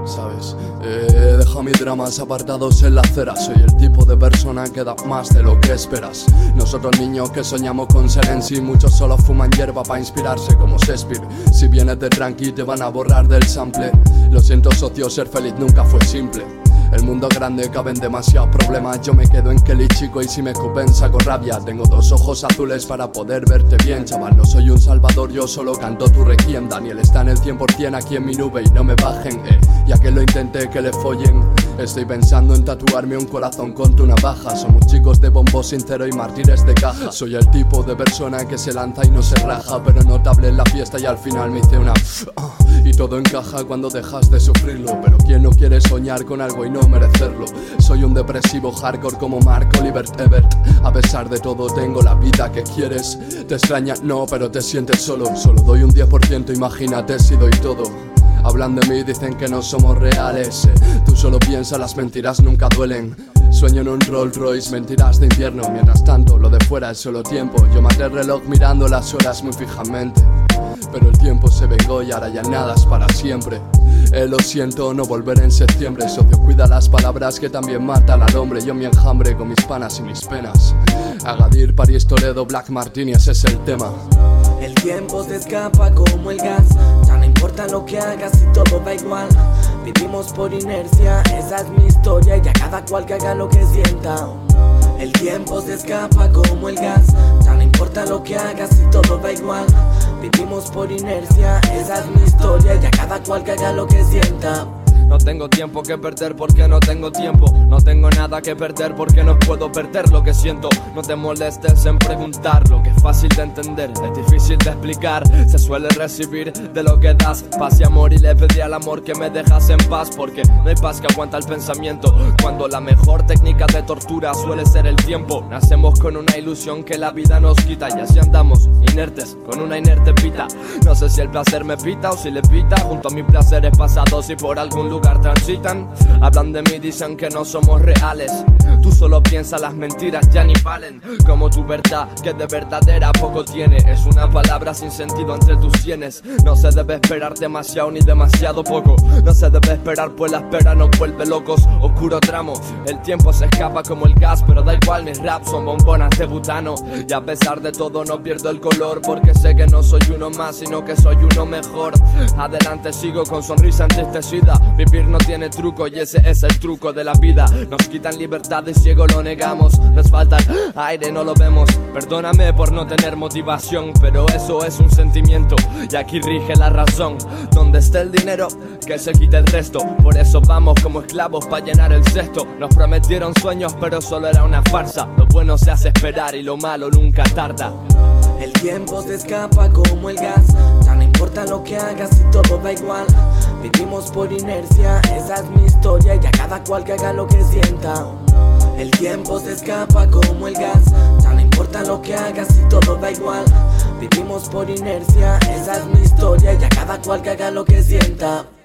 ¿sabes? Deja mis dramas apartados en la acera. Soy el tipo de persona que da más de lo que esperas. Nosotros niños que soñamos con ser en sí. Muchos solo fuman hierba para inspirarse como Shakespeare. Si vienes de tranqui te van a borrar del sample. Lo siento socio, ser feliz nunca fue simple. El mundo es grande, caben demasiados problemas. Yo me quedo en Kelly chico y si me escupen saco rabia. Tengo dos ojos azules para poder verte bien, chaval. No soy un salvador, yo solo canto tu requiem. Daniel está en el 100% aquí en mi nube y no me bajen, ya que lo intenté que le follen. Estoy pensando en tatuarme un corazón con tu navaja. Somos chicos de bombo sincero y mártires de caja. Soy el tipo de persona que se lanza y no se raja, pero notable en la fiesta y al final me hice una y todo encaja cuando dejas de sufrirlo. Pero ¿quién no quiere soñar con algo y no merecerlo? Soy un depresivo hardcore como Mark Oliver Ebert. A pesar de todo tengo la vida que quieres. Te extraña, no, pero te sientes solo. Solo doy un 10%, imagínate si doy todo. Hablan de mí, dicen que no somos reales. Tú solo piensas, las mentiras nunca duelen. Sueño en un Rolls Royce, mentiras de infierno. Mientras tanto, lo de fuera es solo tiempo. Yo maté el reloj mirando las horas muy fijamente. Pero el tiempo se vengó y ahora ya nada es para siempre. Lo siento, no volveré en septiembre. Socio, cuida las palabras que también matan al hombre. Yo mi enjambre con mis panas y mis penas. Agadir, París, Toledo, Black Martini, ese es el tema. El tiempo se escapa como el gas. Ya no importa lo que hagas y todo da igual. Vivimos por inercia, esa es mi historia. Y a cada cual que haga lo que sienta. El tiempo se escapa como el gas. Ya no importa lo que hagas y todo da igual. Vivimos por inercia, esa es mi historia. Y a cada cual que haga lo que sienta. No tengo tiempo que perder porque no tengo tiempo. No tengo nada que perder porque no puedo perder lo que siento. No te molestes en preguntar lo que es fácil de entender, es difícil de explicar. Se suele recibir de lo que das paz y amor, y le pedí al amor que me dejas en paz, porque no hay paz que aguanta el pensamiento. Cuando la mejor técnica de tortura suele ser el tiempo. Nacemos con una ilusión que la vida nos quita y así andamos, inertes, con una inerte pita. No sé si el placer me pita o si le pita. Junto a mis placeres pasados y por algún lugar transitan. Hablan de mí, dicen que no somos reales. Tú solo piensas, las mentiras ya ni valen. Como tu verdad, que de verdadera poco tiene. Es una palabra sin sentido entre tus sienes. No se debe esperar demasiado ni demasiado poco. No se debe esperar pues la espera nos vuelve locos. Oscuro tramo, el tiempo se escapa como el gas. Pero da igual, mis raps son bombonas de butano. Y a pesar de todo no pierdo el color, porque sé que no soy uno más, sino que soy uno mejor. Adelante sigo con sonrisa entristecida. Vivir no tiene truco y ese es el truco de la vida. Nos quitan libertad y ciego lo negamos. Nos falta aire, no lo vemos. Perdóname por no tener motivación, pero eso es un sentimiento y aquí rige la razón. Donde esté el dinero, que se quite el resto. Por eso vamos como esclavos para llenar el cesto. Nos prometieron sueños pero solo era una farsa. Lo bueno se hace esperar y lo malo nunca tarda. El tiempo se escapa como el gas. Ya no importa lo que hagas y todo da igual. Vivimos por inercia, esa es mi historia. Y a cada cual que haga lo que sienta. El tiempo se escapa como el gas. Ya no importa lo que hagas y todo da igual. Vivimos por inercia, esa es mi historia. Y a cada cual que haga lo que sienta.